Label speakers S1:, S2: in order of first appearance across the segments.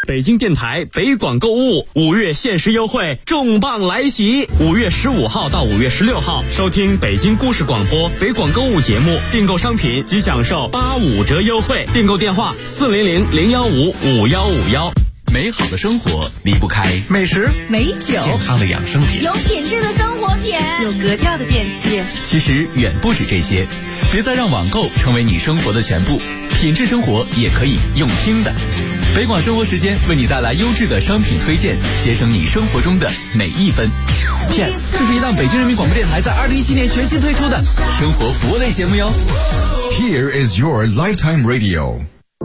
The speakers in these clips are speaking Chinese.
S1: 北京电台北广购物5月限时优惠重磅来袭！5月15号到5月16号，收听北京故事广播北广购物节目，订购商品即享受85折优惠。订购电话400-015-5151。
S2: 美好的生活离不开
S3: 美食、
S4: 美酒、
S2: 健康的养生品、
S5: 有品质的生活品、
S4: 有格调的电器。
S2: 其实远不止这些，别再让网购成为你生活的全部，品质生活也可以用听的。北广生活时间为你带来优质的商品推荐，节省你生活中的每一分。Yes， 这是一档北京人民广播电台在2017年全新推出的生活服务类节目哟。
S6: Here is your lifetime radio。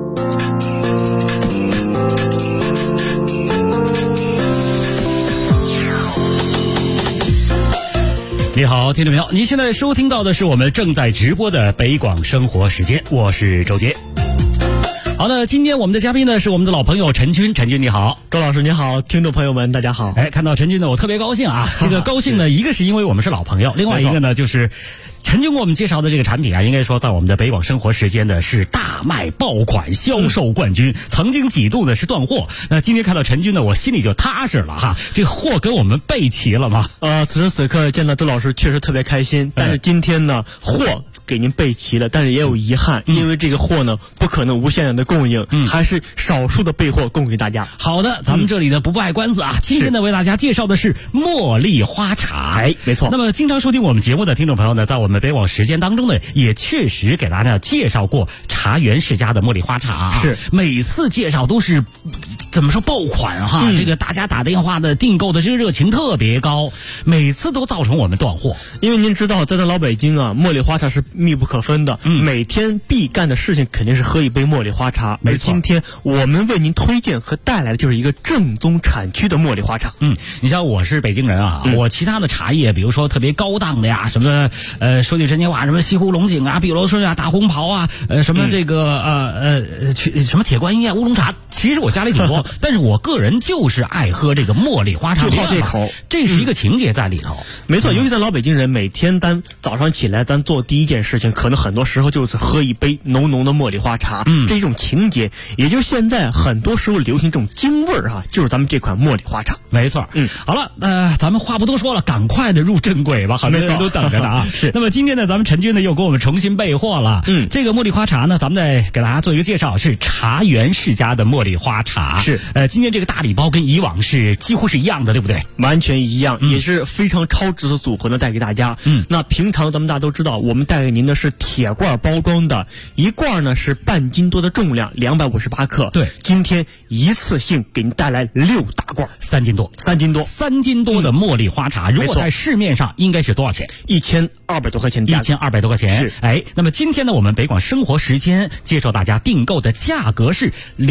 S7: 你好，听众朋友，您现在收听到的是我们正在直播的北广生活时间，我是周杰。好的，今天我们的嘉宾呢是我们的老朋友陈军，陈军你好。
S3: 周老师你好，听众朋友们大家好。
S7: 看到陈军呢我特别高兴啊，这个高兴呢一个是因为我们是老朋友，另外一个呢就是陈军给我们介绍的这个产品啊，应该说在我们的北广生活时间呢是大卖爆款，销售冠军，曾经几度呢是断货。那今天看到陈军呢，我心里就踏实了哈，这个货给我们备齐了吗？
S3: 此时此刻见到周老师确实特别开心，但是今天呢货给您备齐了，但是也有遗憾，因为这个货呢不可能无限量的供应，还是少数的备货供给大家。
S7: 好的，咱们这里呢不卖关子啊，今天呢为大家介绍的是茉莉花茶。
S3: 没错。
S7: 那么经常收听我们节目的听众朋友呢，在我们北广时间当中呢，也确实给大家介绍过茶园世家的茉莉花茶。
S3: 是，
S7: 每次介绍都是怎么说爆款哈，这个大家打电话的订购的这个热情特别高，每次都造成我们断货。
S3: 因为您知道，在咱老北京啊，茉莉花茶是密不可分的，每天必干的事情肯定是喝一杯茉莉花茶。
S7: 没错，
S3: 今天我们为您推荐和带来的就是一个正宗产区的茉莉花茶。
S7: 你像我是北京人啊，我其他的茶叶，比如说特别高档的呀，什么说句真心话，什么西湖龙井啊、碧螺春啊、大红袍啊，什么这个什么铁观音啊、乌龙茶，其实我家里挺多，但是我个人就是爱喝这个茉莉花茶，
S3: 就好这口，
S7: 这是一个情节在里头。
S3: 没错，尤其咱老北京人，每天咱早上起来，咱做第一件事情，可能很多时候就是喝一杯浓浓的茉莉花茶，这种情节，也就现在很多时候流行这种京味儿哈，就是咱们这款茉莉花茶。
S7: 没错，好了，咱们话不多说了，赶快的入正轨吧，很多人都等着呢啊。是。那么今天呢，咱们陈军呢又给我们重新备货了。这个茉莉花茶呢，咱们再给大家做一个介绍，是茶园世家的茉莉花茶。
S3: 是。
S7: 今天这个大礼包跟以往是几乎是一样的，对不对？
S3: 完全一样，也是非常超值的组合呢，带给大家。那平常咱们大家都知道，我们带给您的是铁罐包装的，一罐呢是半斤多的重量，258克。
S7: 对，
S3: 今天一次性给您带来6大罐
S7: ，3斤多
S3: ，3斤多
S7: 的茉莉花茶，如果在市面上应该是多少钱
S3: ？1200多块钱的价格
S7: ，1200多块钱。
S3: 是。
S7: 那么今天呢，我们北广生活时间介绍大家订购的价格是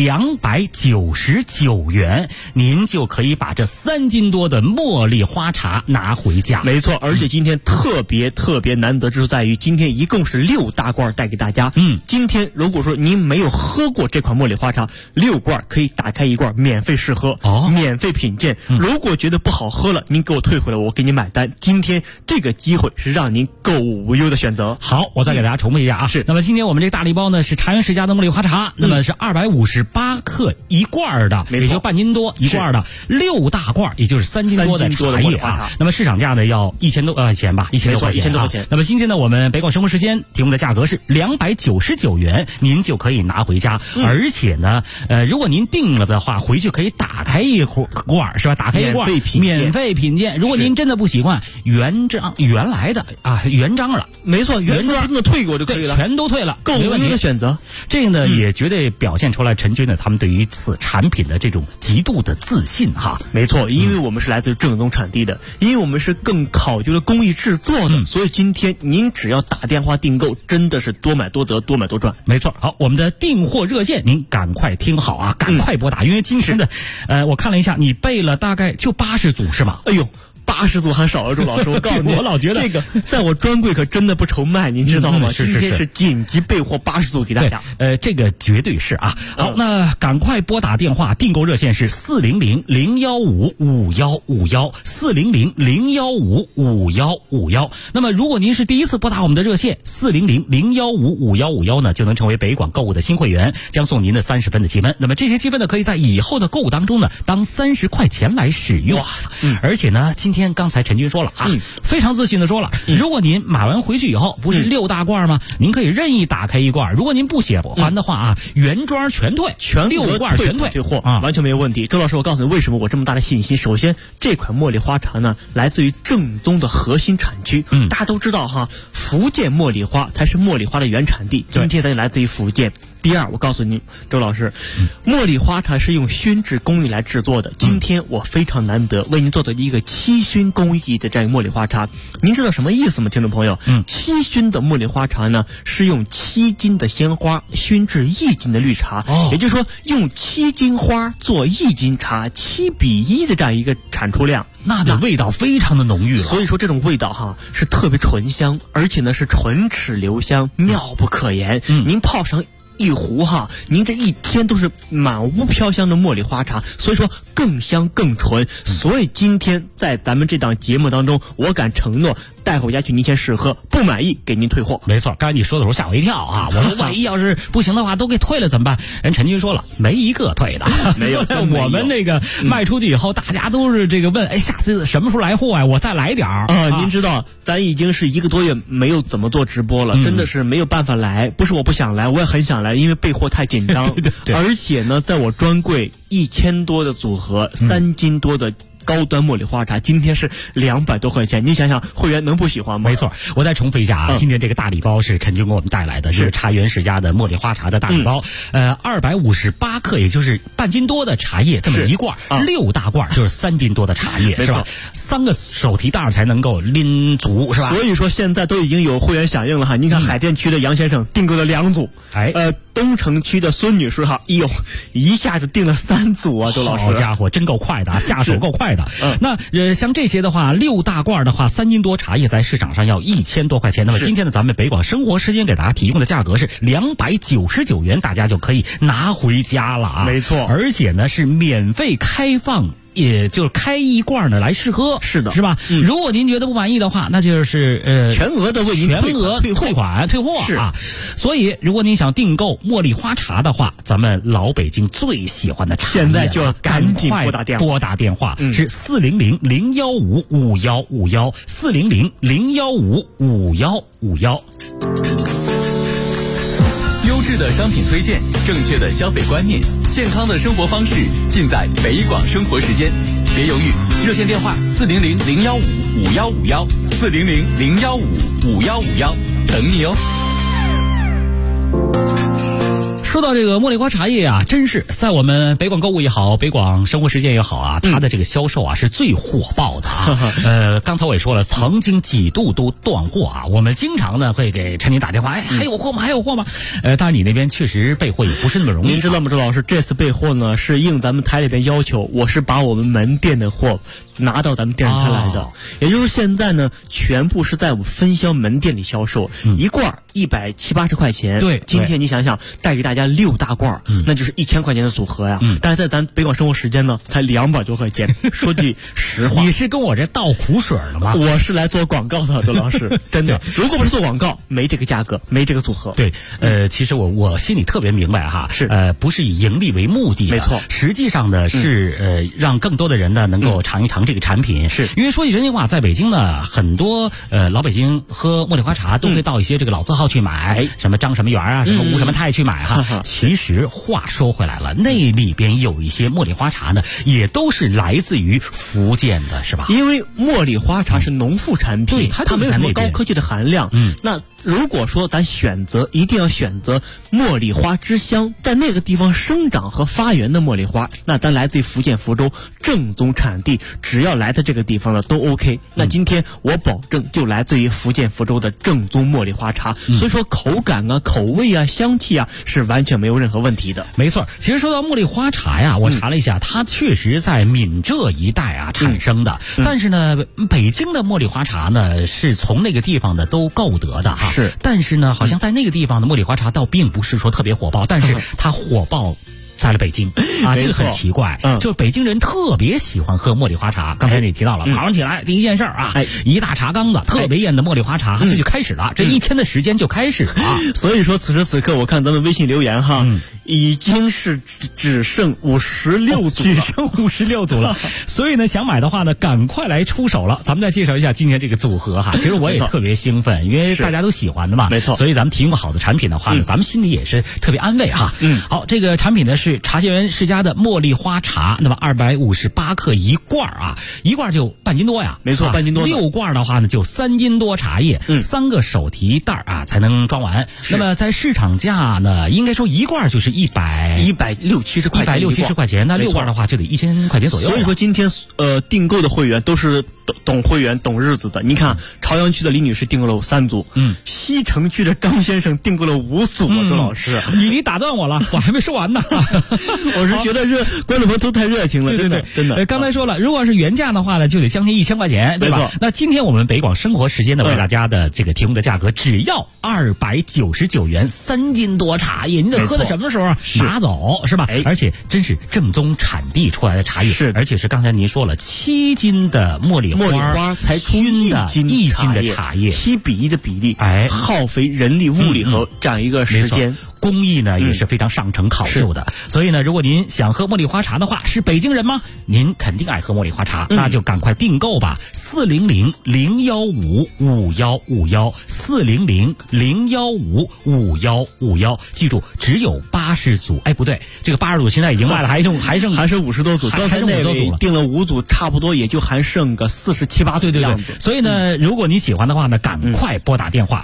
S7: 299元，您就可以把这3斤多的茉莉花茶拿回家。
S3: 没错，而且今天特别难得之处在于，今天一共是6大罐带给大家。今天如果说您没有喝过这款茉莉花茶，6罐可以打开一罐免费试喝，免费品鉴。如果觉得不好喝了，您给我退回来，我给你买单。今天这个机会是让您购物无忧的选择。
S7: 好，我再给大家重复一下啊。
S3: 是。
S7: 那么今天我们这个大礼包呢是茶园世家的茉莉花茶，那么是258克一罐的，也就半斤多一罐的，6大罐，也就是3斤多的茶叶啊。那么市场价呢要1000多块钱吧，1000多块钱。那么今天呢，我们北广生活时间提供的价格是299元，您就可以拿回家。而且呢，如果您订了的话，回去可以打开一罐，是吧？打开一罐免费品鉴。如果您真的不习惯原来的啊原装了，
S3: 没错，原装的退给我就可以了，
S7: 全都退了，
S3: 购物的选择。
S7: 这个呢也绝对表现出来陈军呢他们对于此产品的这种极度的自信哈。
S3: 没错，因为我们是来自正宗产地的，因为我们是更考究了工艺制作的，所以今天您只要打电话订购，真的是多买多得，多买多赚。
S7: 没错。好，我们的订货热线您赶快听好啊，赶快拨打，因为今天的我看了一下，你备了大概就80组是吗？
S3: 哎呦 80组还少了，周老师，我告诉你，
S7: 我老觉得
S3: 这个在我专柜可真的不愁卖，您知道吗？今天是紧急备货80组给大家。
S7: 这个绝对是啊。好，那赶快拨打电话，订购热线是400-015-5151，400-015-5151。那么如果您是第一次拨打我们的热线400-015-5151呢，就能成为北广购物的新会员，将送您的30分的积分。那么这些积分呢，可以在以后的购物当中呢，当30块钱来使用。而且呢，今天刚才陈军说了啊，非常自信的说了，如果您买完回去以后，不是6大罐吗？您可以任意打开一罐，如果您不喜欢的话啊，原装全退，
S3: 全
S7: 6罐全退
S3: 货啊，完全没有问题。周老师，我告诉你为什么我这么大的信心。首先，这款茉莉花茶呢，来自于正宗的核心产区。大家都知道哈，福建茉莉花才是茉莉花的原产地。今天咱就来自于福建。第二，我告诉你，周老师，茉莉花茶是用熏制工艺来制作的。今天我非常难得为您做的一个7熏工艺的这样一个茉莉花茶，您知道什么意思吗，听众朋友？7熏的茉莉花茶呢，是用7斤的鲜花熏制1斤的绿茶，也就是说，用7斤花做1斤茶，7比1的这样一个产出量。
S7: 那的味道非常的浓郁了，
S3: 所以说这种味道哈是特别醇香，而且呢是唇齿留香，妙不可言。您泡上一壶哈，您这一天都是满屋飘香的茉莉花茶，所以说更香更纯。所以今天在咱们这档节目当中，我敢承诺带回家去您先试喝，不满意给您退货。
S7: 没错，刚才你说的时候吓我一跳啊！我说万一要是不行的话，都给退了怎么办？人陈军说了，没一个退的，
S3: 没有。
S7: 我们那个卖出去以后，大家都是这个问，哎，下次什么时候来货呀？我再来点儿
S3: 啊！您知道，咱已经是1个多月没有怎么做直播了，真的是没有办法来。不是我不想来，我也很想来，因为备货太紧张。
S7: 对，
S3: 而且呢，在我专柜1000多的组合，3斤多的高端茉莉花茶，今天是200多块钱，你想想会员能不喜欢吗？
S7: 没错，我再重复一下啊，今天这个大礼包是陈军给我们带来的，是茶园世家的茉莉花茶的大礼包，258克，也就是半斤多的茶叶这么一罐，6大罐就是3斤多的茶叶，是吧？3个手提袋才能够拎足，是吧？
S3: 所以说现在都已经有会员响应了哈，您看海淀区的杨先生订购了2组，东城区的孙女士哈，一下子订了3组啊，周老师，
S7: 好家伙，真够快的啊，下手够快的。那像这些的话，6大罐的话，3斤多茶叶在市场上要1000多块钱。那么今天呢，咱们北广生活时间给大家提供的价格是299元，大家就可以拿回家了啊。
S3: 没错，
S7: 而且呢是免费开放。也就是开一罐呢来试喝，
S3: 是的，
S7: 是吧？如果您觉得不满意的话，那就是
S3: 全额的为您
S7: 退货
S3: 是
S7: 啊。所以如果您想订购茉莉花茶的话，咱们老北京最喜欢的茶叶，
S3: 现在就要赶紧
S7: 拨打电话，是400-015-5151，400-015-5151。
S2: 优质的商品推荐，正确的消费观念，健康的生活方式，尽在北广生活时间。别犹豫，热线电话400-015-5151，400-015-5151，等你哦。
S7: 说到这个茉莉花茶叶啊，真是在我们北广购物也好，北广生活时间也好啊，它的这个销售啊是最火爆的啊。刚才我也说了，曾经几度都断货啊。我们经常呢会给陈宁打电话，哎，还有货吗？还有货吗？当然你那边确实备货也不是那么容易。
S3: 您知道吗，周老师？这次备货呢是应咱们台里边要求，我是把我们门店的货拿到咱们电视台来的，也就是现在呢，全部是在我们分销门店里销售，一罐170-180块钱。
S7: 对，
S3: 今天你想想，带给大家6大罐，那就是1000块钱的组合呀。但是在咱北广生活时间呢，才200多块钱。说句实话，
S7: 你是跟我这倒苦水了吗？
S3: 我是来做广告的，周老师，真的。如果不是做广告，没这个价格，没这个组合。
S7: 对，其实我心里特别明白哈，
S3: 是
S7: 不是以盈利为目的的，
S3: 没错。
S7: 实际上呢是让更多的人呢能够尝一尝这个产品。
S3: 是
S7: 因为说句真心话，在北京呢，很多老北京喝茉莉花茶都会到一些这个老字号去买，什么张什么园啊，什么吴什么泰去买哈。其实话说回来了，那里边有一些茉莉花茶呢，也都是来自于福建的，是吧？
S3: 因为茉莉花茶是农副产品，它没有什么高科技的含量。那如果说咱一定要选择茉莉花之乡，在那个地方生长和发源的茉莉花，那咱来自于福建福州正宗产地，只只要来的这个地方的都 OK。那今天我保证就来自于福建福州的正宗茉莉花茶，所以说口感啊、口味啊、香气啊是完全没有任何问题的。
S7: 没错，其实说到茉莉花茶呀，我查了一下，它确实在闽浙一带啊产生的，但是呢，北京的茉莉花茶呢是从那个地方的都购得的哈。
S3: 是，
S7: 但是呢，好像在那个地方的茉莉花茶倒并不是说特别火爆，但是它火爆在了北京啊，这个很奇怪，就是北京人特别喜欢喝茉莉花茶。刚才你提到了，早上起来第一件事啊，一大茶缸子特别艳的茉莉花茶，这就开始了，这一天的时间就开始了。
S3: 所以说此时此刻，我看咱们微信留言哈，已经是只剩56组，
S7: 只剩56组了。所以呢，想买的话呢，赶快来出手了。咱们再介绍一下今天这个组合哈。其实我也特别兴奋，因为大家都喜欢的嘛，
S3: 没错。
S7: 所以咱们提供好的产品的话呢，咱们心里也是特别安慰哈。好，这个产品呢是茶仙园世家的茉莉花茶，那么258克一罐啊，一罐就半斤多呀。
S3: 没错，半斤多。
S7: 6罐的话呢就3斤多茶叶，3个手提袋啊才能装完。那么在市场价呢，应该说一罐就是
S3: 160-170块钱
S7: ，160-170块钱，那6罐的话就得1000块钱左右。
S3: 所以说今天订购的会员都是懂会员懂日子的。你看朝阳区的李女士订购了3组，西城区的张先生订购了5组啊，周老师，
S7: 你打断我了，我还没说完呢。
S3: 我是觉得观众朋友都太热情了，
S7: 对，
S3: 真的。
S7: 刚才说了，如果是原价的话呢，就得将近1000块钱，对吧？
S3: 没错。
S7: 那今天我们北广生活时间呢，为大家的这个提供的价格只要299元，3斤多茶叶，你得喝到什么时候拿走是吧？而且真是正宗产地出来的茶叶，
S3: 是，
S7: 而且是刚才您说了7斤的茉莉花
S3: 才出1斤
S7: 的茶叶
S3: ，7比1的比例，耗费人力物力和这样一个时间。
S7: 工艺呢也是非常上乘考究的，所以呢，如果您想喝茉莉花茶的话，是北京人吗？您肯定爱喝茉莉花茶，那就赶快订购吧，400-015-5151，400-015-5151，记住只有80组，哎，不对，这个80组现在已经卖了，还剩
S3: 50多组，刚才那位订了5组，差不多也就还剩个47-48组的样子。
S7: 所以呢，如果你喜欢的话呢，赶快拨打电话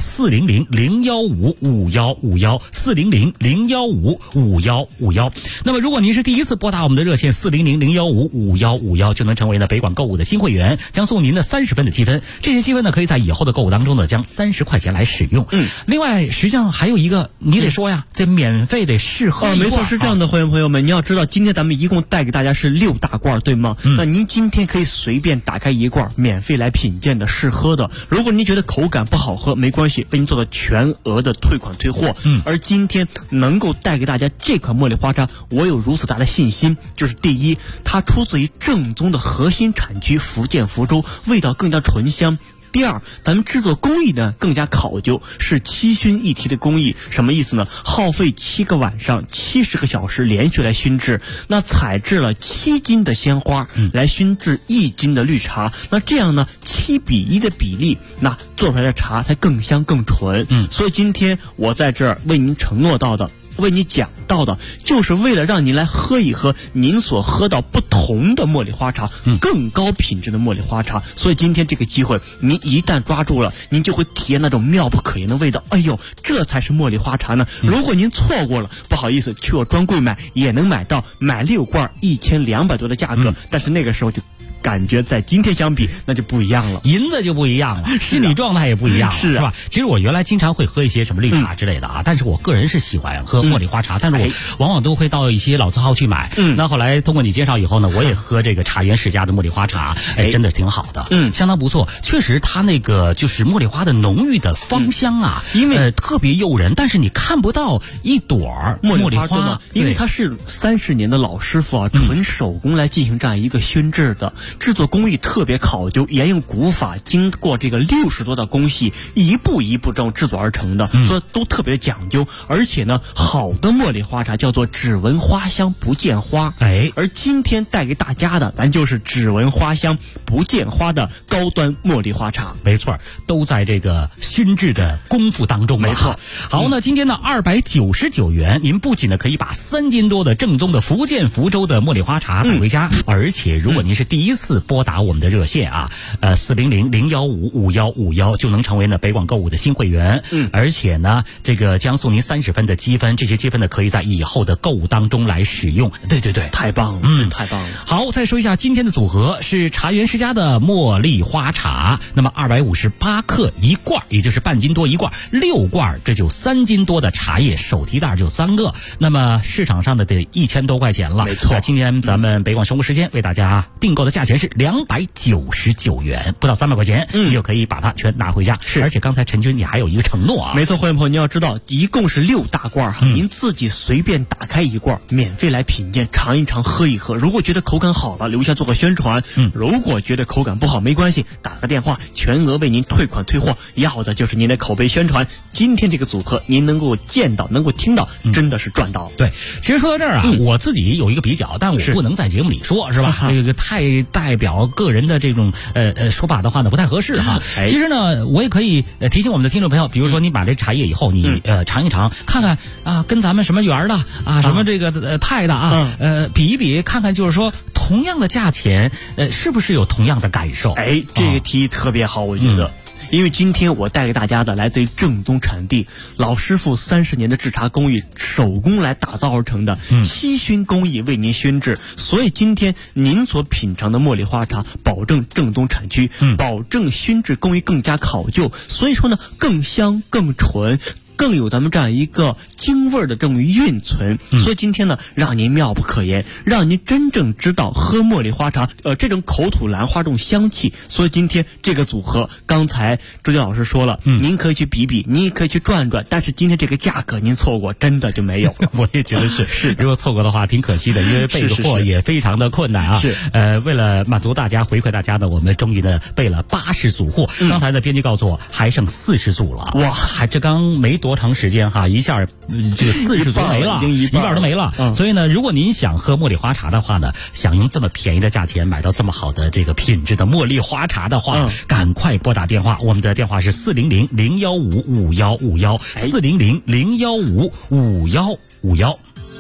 S7: 400-015-5151，400-015-5151。那么如果您是第一次拨打我们的热线400-015-5151，就能成为呢北广购物的新会员，将送您的30分的积分。这些积分呢，可以在以后的购物当中呢，将30块钱来使用。另外实际上还有一个，你得说呀，这免费得试喝一罐。
S3: 没错，是这样的，会员朋友们，你要知道，今天咱们一共带给大家是6大罐，对吗？那您今天可以随便打开一罐，免费来品鉴的试喝的。如果您觉得口感不好喝，没关系，为您做到全额的退款退货。而今天能够带给大家这款茉莉花茶，我有如此大的信心，就是第一，它出自于正宗的核心产区福建福州，味道更加醇香。第二，咱们制作工艺呢更加考究，是7熏1提的工艺。什么意思呢？耗费7个晚上70个小时连续来熏制，那采制了7斤的鲜花来熏制1斤的绿茶，那这样呢7比1的比例，那做出来的茶才更香更纯。所以今天我在这儿为您承诺到的，为你讲到的，就是为了让您来喝一喝您所喝到不同的茉莉花茶，更高品质的茉莉花茶。所以今天这个机会您一旦抓住了，您就会体验那种妙不可言的味道。哎呦，这才是茉莉花茶呢。如果您错过了，不好意思，去我专柜买也能买到，买6罐1200多的价格，但是那个时候就感觉在今天相比那就不一样了，
S7: 银子就不一样了，心理状态也不一样了，是吧？其实我原来经常会喝一些什么绿茶之类的啊，但是我个人是喜欢喝茉莉花茶，但是我往往都会到一些老字号去买。那后来通过你介绍以后呢，我也喝这个茶园世家的茉莉花茶，真的挺好的，相当不错。确实它那个就是茉莉花的浓郁的芳香啊，因为特别诱人，但是你看不到一朵茉莉花，
S3: 因为它是30年的老师傅啊，纯手工来进行这样一个熏制的。制作工艺特别考究，沿用古法，经过这个60多道工序，一步一步这种制作而成的，所以都特别讲究。而且呢，好的茉莉花茶叫做只闻花香不见花，而今天带给大家的，咱就是只闻花香不见花的高端茉莉花茶。
S7: 没错，都在这个熏制的功夫当中。
S3: 没错。
S7: 好，那今天呢299元，您不仅呢可以把3斤多的正宗的福建福州的茉莉花茶带回家，而且如果您是第一次次拨打我们的热线啊，400-015-5151就能成为呢北广购物的新会员。而且呢，这个将送您30分的积分，这些积分呢可以在以后的购物当中来使用。对，
S3: 太棒了，太棒了。
S7: 好，再说一下今天的组合是茶园世家的茉莉花茶，那么258克一罐，也就是半斤多一罐，6罐，这就3斤多的茶叶，手提袋就3个。那么市场上的得1000多块钱了。
S3: 没错，
S7: 今天咱们北广生活时间为大家订购的价钱是299元，不到300块钱，你就可以把它全拿回家。
S3: 是，
S7: 而且刚才陈军你还有一个承诺啊。
S3: 没错，会员朋友，您要知道，一共是6大罐哈，您自己随便打开一罐，免费来品鉴，尝一尝，喝一喝。如果觉得口感好了，留下做个宣传；如果觉得口感不好，没关系，打个电话，全额为您退款退货，要的就是您的口碑宣传。今天这个组合，您能够见到，能够听到，真的是赚到。
S7: 对，其实说到这儿啊，我自己有一个比较，但我不能在节目里说，是吧？这个太代表个人的这种说法的话呢，不太合适哈。其实呢，我也可以提醒我们的听众朋友，比如说你买这茶叶以后，你尝一尝，看看啊，跟咱们什么园的啊，什么这个泰的啊，比一比，看看就是说同样的价钱，是不是有同样的感受？
S3: 这个提议特别好，我觉得。因为今天我带给大家的来自于正宗产地，老师傅30年的制茶工艺，手工来打造而成的稀熏工艺为您熏制，所以今天您所品尝的茉莉花茶保证正宗产区，保证熏制工艺更加考究，所以说呢更香更纯，更有咱们这样一个京味儿的这种蕴存，所以今天呢，让您妙不可言，让您真正知道喝茉莉花茶，这种口吐兰花这种香气。所以今天这个组合，刚才周杰老师说了，您可以去比比，您也可以去转转，但是今天这个价格您错过，真的就没有了。
S7: 我也觉得是，如果错过的话，挺可惜的，因为备个货也非常的困难啊。
S3: 是，
S7: 为了满足大家，回馈大家呢，我们终于呢备了80组货。刚才的编辑告诉我，还剩40组了。哇，这刚没多长时间哈，一下这个40组没了，一半都没了。所以呢，如果您想喝茉莉花茶的话呢，想用这么便宜的价钱买到这么好的这个品质的茉莉花茶的话，赶快拨打电话，我们的电话是400-015-5151，400-015-5151。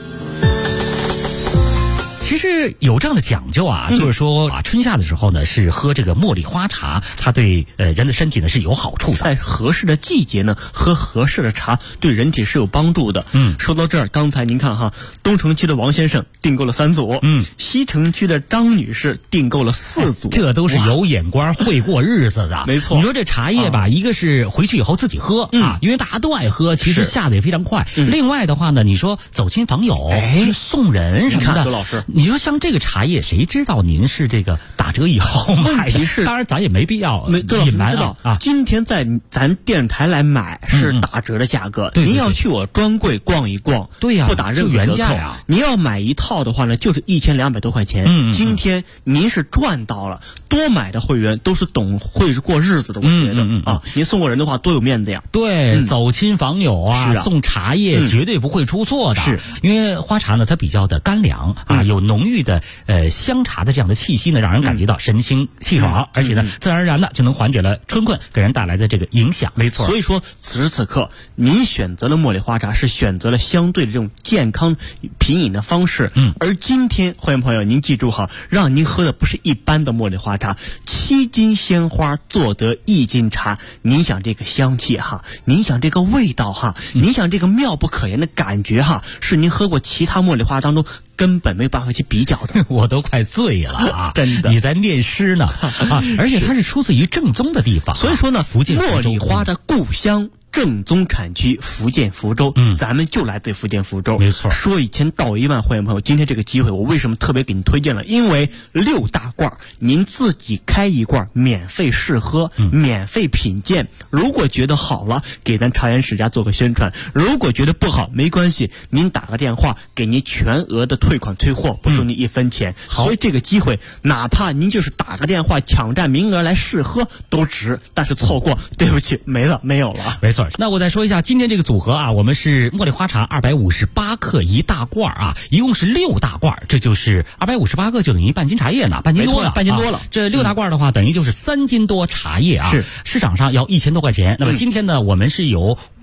S7: 其实有这样的讲究啊，就是说啊，春夏的时候呢，是喝这个茉莉花茶，它对人的身体呢是有好处的。
S3: 在合适的季节呢，喝合适的茶对人体是有帮助的。说到这儿，刚才您看哈，东城区的王先生订购了3组，西城区的张女士订购了4组，
S7: 这都是有眼光、会过日子的。
S3: 没错，
S7: 你说这茶叶吧，一个是回去以后自己喝啊，因为大家都爱喝，其实下的也非常快。另外的话呢，你说走亲访友、送人什么的，
S3: 周老师。
S7: 你说像这个茶叶，谁知道您是这个打折以后买的？
S3: 问题是，
S7: 当然咱也没必要隐瞒
S3: 啊。今天在咱电视台来买是打折的价格，您要去我专柜逛一逛，
S7: 对呀，
S3: 不打任何折扣。
S7: 原价呀。
S3: 您要买一套的话呢，就是1200多块钱。今天您是赚到了，多买的会员都是懂会过日子的，我觉得啊，您送过人的话多有面子呀。
S7: 对，走亲访友啊，送茶叶绝对不会出错的。
S3: 是，
S7: 因为花茶呢，它比较的干凉啊，有浓郁的香茶的这样的气息呢，让人感觉到神清气爽，而且呢，自然而然的就能缓解了春困给人带来的这个影响。
S3: 没错，所以说此时此刻，您选择了茉莉花茶，是选择了相对的这种健康品饮的方式。而今天，欢迎朋友，您记住哈，让您喝的不是一般的茉莉花茶，7斤鲜花做得1斤茶。您想这个香气哈，您想这个味道哈，您想这个妙不可言的感觉哈，是您喝过其他茉莉花当中根本没办法去比较的。
S7: 我都快醉了啊！
S3: 真的，
S7: 你在念诗呢啊！而且它是出自于正宗的地方，
S3: 所以说呢，
S7: 福建
S3: 茉莉花的故乡。正宗产区福建福州，咱们就来自福建福州，
S7: 没错。
S3: 说1000道1万，会员朋友，今天这个机会我为什么特别给您推荐了？因为6大罐，您自己开一罐，免费试喝，免费品鉴。如果觉得好了，给咱茶园世家做个宣传；如果觉得不好，没关系，您打个电话，给您全额的退款退货，不收您1分钱。所以这个机会，哪怕您就是打个电话抢占名额来试喝都值，但是错过，对不起，没有了。
S7: 没错。那我再说一下今天这个组合啊，我们是茉莉花茶258克一大罐啊，一共是6大罐，这就是258克就等于半斤茶叶呢，半斤多了，
S3: 半斤多了。
S7: 这6大罐的话，等于就是3斤多茶叶啊。
S3: 是，
S7: 市场上要1000多块钱。那么今天呢，我们是有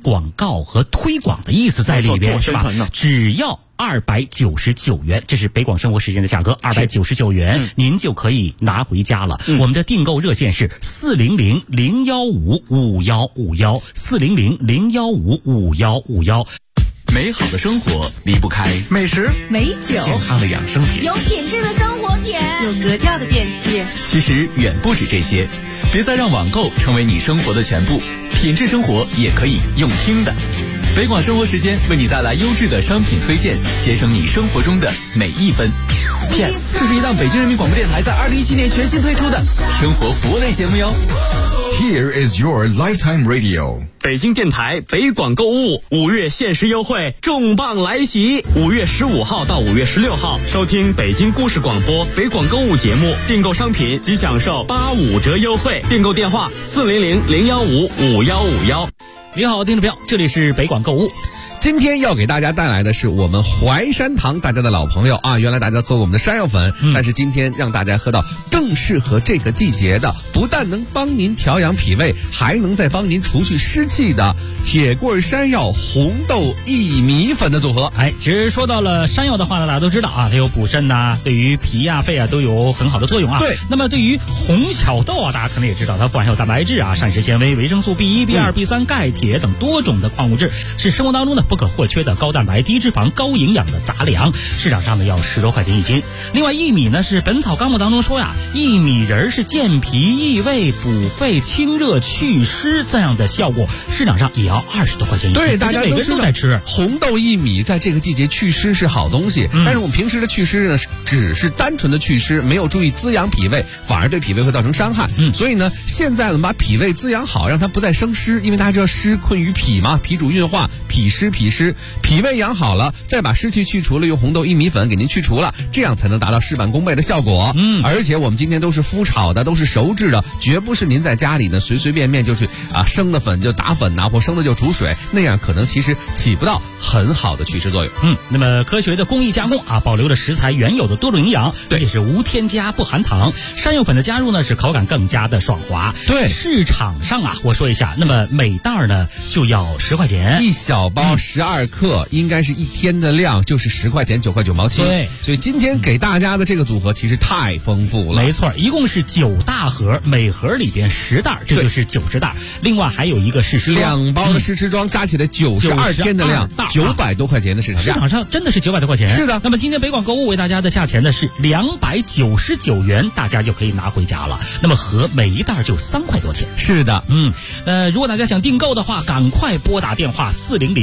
S7: 广告和推广的意思在里边，是吧？只要299元，这是北广生活时间的价格，299元，您就可以拿回家了。我们的订购热线是400-015-5151，400-015-5151。
S2: 美好的生活离不开
S4: 美食、
S5: 美酒、
S2: 健康的养生品、
S8: 有品质的生活品、
S5: 有格调的电器。
S2: 其实远不止这些，别再让网购成为你生活的全部，品质生活也可以用听的。北广生活时间为你带来优质的商品推荐，节省你生活中的每一分。Yes， 这是一档北京人民广播电台在2017年全新推出的生活服务类节目哟。
S6: Here is your lifetime radio。
S1: 北京电台北广购物5月限时优惠重磅来袭！5月15号到5月16号，收听北京故事广播北广购物节目，订购商品即享受85折优惠。订购电话400-015-5151。
S7: 你好，听众朋友，这里是北广购物。
S4: 今天要给大家带来的是我们淮山堂，大家的老朋友啊。原来大家喝我们的山药粉，但是今天让大家喝到更适合这个季节的，不但能帮您调养脾胃，还能再帮您除去湿气的铁棍山药红豆薏米粉的组合。
S7: 其实说到了山药的话呢，大家都知道啊，它有补肾呐，对于脾啊、肺啊都有很好的作用啊。
S4: 对。
S7: 那么对于红小豆啊，大家可能也知道，它富含有蛋白质啊、膳食纤维、维生素 B1、B2、B3、钙、铁等多种的矿物质，是生活当中的不可或缺的高蛋白、低脂肪、高营养的杂粮。市场上呢要10多块钱一斤。另外薏米呢是《本草纲目》当中说呀，薏米仁是健脾益胃、补肺、清热、祛湿这样的效果，市场上也要20多块钱一斤。
S4: 对，大家
S7: 每个人都在吃
S4: 红豆薏米，在这个季节祛湿是好东西。但是我们平时的祛湿呢，只是单纯的祛湿，没有注意滋养脾胃，反而对脾胃会造成伤害。所以呢，现在呢把脾胃滋养好，让它不再生湿，因为大家知道湿困于脾嘛，脾主运化，脾湿，脾胃养好了，再把湿气去除了，用红豆薏米粉给您去除了，这样才能达到事半功倍的效果。而且我们今天都是麸炒的，都是熟制的，绝不是您在家里呢随随便便就去生的粉就打粉呐，或生的就煮水，那样可能其实起不到很好的祛湿作用。
S7: 那么科学的工艺加工啊，保留了食材原有的多种营养，而且是无添加、不含糖。山药粉的加入呢，使口感更加的爽滑。
S4: 对，
S7: 市场上啊，我说一下，那么每袋呢就要10块钱，
S4: 一小包12克，应该是一天的量，就是10块钱，9块9毛7。
S7: 对，
S4: 所以今天给大家的这个组合其实太丰富了。
S7: 没错，一共是9大盒，每盒里边10袋，这就是90袋。另外还有一个试吃装
S4: ，2包的试吃装加起来92天的量，900多块钱的市场价。
S7: 市场上真的是900多块钱。
S4: 是的。
S7: 那么今天北广购物为大家的价钱呢是299元，大家就可以拿回家了。那么盒每一袋就3块多钱。
S4: 是的。
S7: 如果大家想订购的话，赶快拨打电话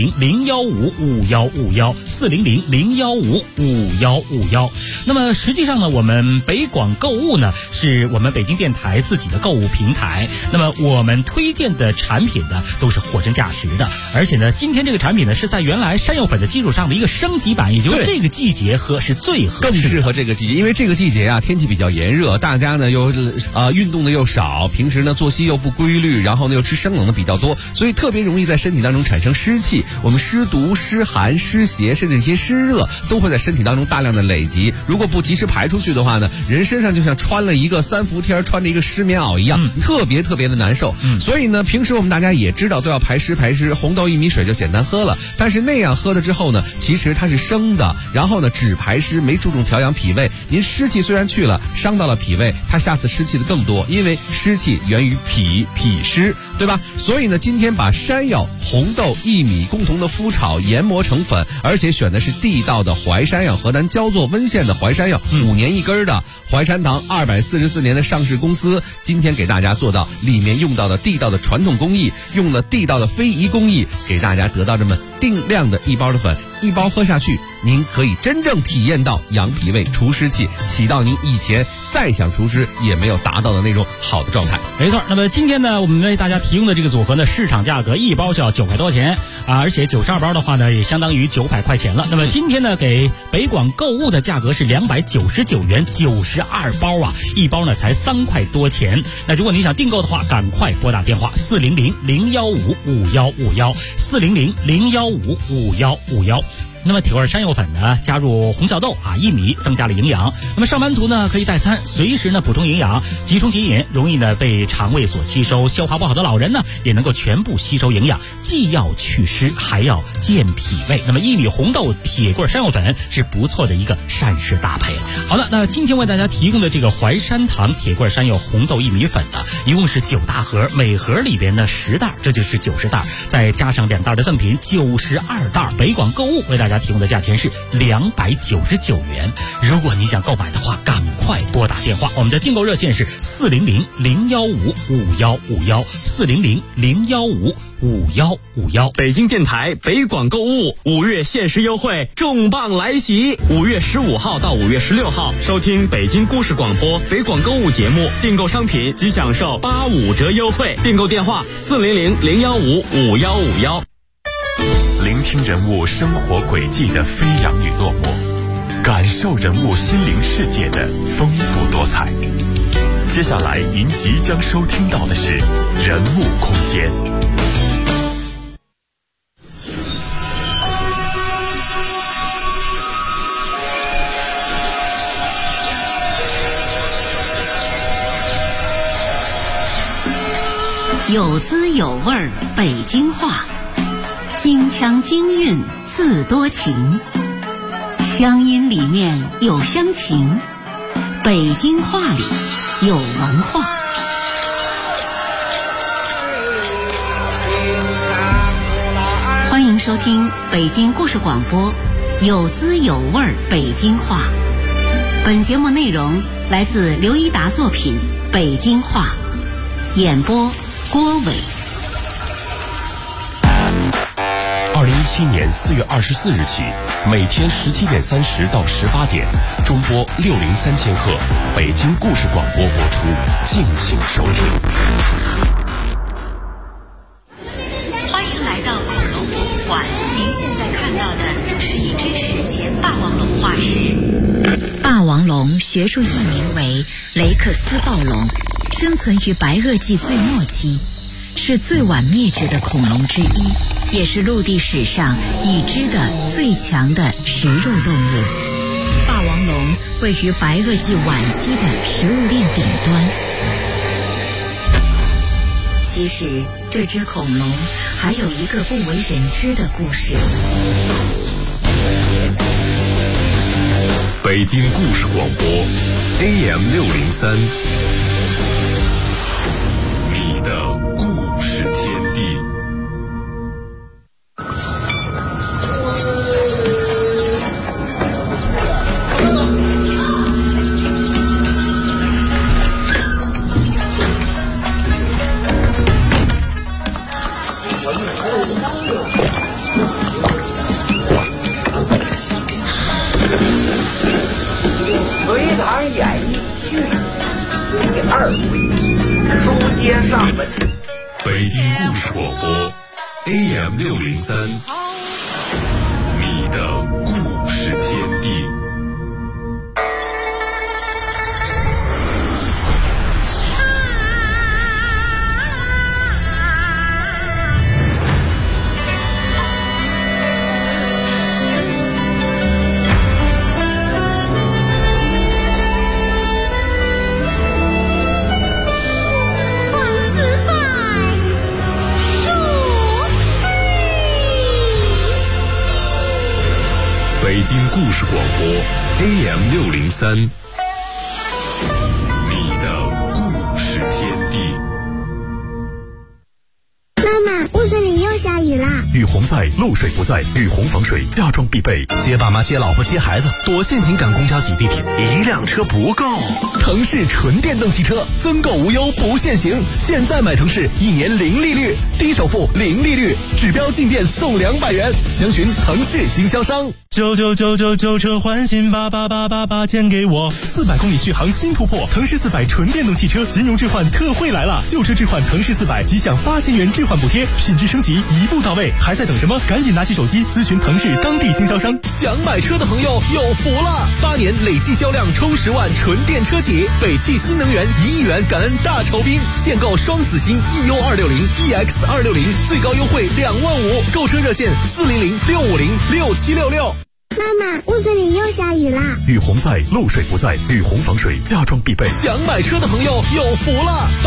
S7: 400-015-5151，400-015-5151。那么实际上呢，我们北广购物呢是我们北京电台自己的购物平台。那么我们推荐的产品呢都是货真价实的，而且呢，今天这个产品呢是在原来山药粉的基础上的一个升级版，也就是这个季节喝是最合适的，
S4: 更适合这个季节。因为这个季节啊，天气比较炎热，大家呢又运动的又少，平时呢作息又不规律，然后呢又吃生冷的比较多，所以特别容易在身体当中产生湿气。我们湿毒、湿寒、湿邪，甚至一些湿热都会在身体当中大量的累积。如果不及时排出去的话呢，人身上就像穿了一个3伏天，穿着一个湿棉袄一样，特别的难受。所以呢，平时我们大家也知道都要排湿，红豆薏米水就简单喝了。但是那样喝了之后呢，其实它是生的，然后呢只排湿，没注重调养脾胃。您湿气虽然去了，伤到了脾胃，它下次湿气的更多，因为湿气源于脾湿，对吧？所以呢，今天把山药、红豆、薏米共同的麸炒研磨成粉，而且选的是地道的淮山药，河南焦作温县的淮山药，5年一根的淮山堂244年的上市公司，今天给大家做到里面用到的地道的传统工艺，用了地道的非遗工艺，给大家得到这么定量的一包的粉，一包喝下去，您可以真正体验到养脾胃、除湿气，起到您以前再想除湿也没有达到的那种好的状态。
S7: 没错。那么今天呢，我们为大家提供的这个组合呢，市场价格一包就要9块多钱啊，而且92包的话呢，也相当于900块钱了。那么今天呢，给北广购物的价格是299元，92包啊，一包呢才3块多钱。那如果您想订购的话，赶快拨打电话400-015-5151，400-015-5151。 那么铁罐山药粉呢，加入红小豆薏米，增加了营养。那么上班族呢可以代餐，随时呢补充营养，即冲即饮，容易呢被肠胃所吸收。消化不好的老人呢，也能够全部吸收营养，既要祛湿，还要健脾胃。那么薏米红豆铁罐山药粉是不错的一个膳食搭配。好了，那今天为大家提供的这个淮山堂铁罐山药红豆薏米粉呢，一共是9大盒，每盒里边呢10袋，这就是90袋，再加上2袋的赠品，92袋。北广购物为大家提供的价钱是299元。如果你想购买的话，赶快拨打电话，我们的订购热线是400-015-5151，400-015-5151。
S1: 北京电台北广购物5月限时优惠重磅来袭，5月15号到5月16号，收听北京故事广播北广购物节目，订购商品即享受85折优惠。订购电话400-015-5151。
S5: 聆听人物生活轨迹的飞扬与落寞，感受人物心灵世界的丰富多彩。接下来您即将收听到的是人物空间。
S8: 有滋有味儿北京话，京腔京韵自多情，乡音里面有乡情，北京话里有文化。欢迎收听北京故事广播有滋有味儿北京话。本节目内容来自刘一达作品《北京话》，演播郭伟。
S5: 2017年4月24日起，每天17点30到18点，中波603000赫，北京故事广播播出，敬请收听。
S8: 欢迎来到恐龙博物馆，您现在看到的是一只史前霸王龙化石。霸王龙学术译名为雷克斯暴龙，生存于白垩纪最末期，是最晚灭绝的恐龙之一，也是陆地史上已知的最强的食肉动物。霸王龙位于白垩纪晚期的食物链顶端。其实这只恐龙还有一个不为人知的故事。
S5: 北京故事广播 AM603，你的故事天地。
S9: 隋唐演艺剧第2回，书接上文。
S5: 北京故事广播 AM603，你的故事天地。北京故事广播 AM603，你的故事天地。
S10: 妈妈，屋子里又下雨啦！
S5: 雨洪在，漏水不在，雨洪防水家装必备。
S11: 接爸妈、接老婆、接孩子，多现行赶公交挤地铁，一辆车不够。腾势纯电动汽车，增购无忧不限行。现在买腾势，1年0利率，低首付0利率，指标进店送200元。详询腾势经销商。
S12: 99999旧车换新，88888钱给我。400公里续航新突破，腾势400纯电动汽车金融置换特惠来了！旧车置换腾势400即享8000元置换补贴，品质升级一步到位， 还在等什么？赶紧拿起手机咨询腾势当地经销商。
S11: 想买车的朋友有福了！8年累计销量冲10万纯电车企，北汽新能源1亿元感恩大酬宾，现购双子星 EU260、EX260，最高优惠2万5，购车热线400-650-6766。
S10: 妈妈，屋子里又下雨啦！
S5: 雨洪在，漏水不在，雨洪防水家装必备。
S11: 想买车的朋友有福了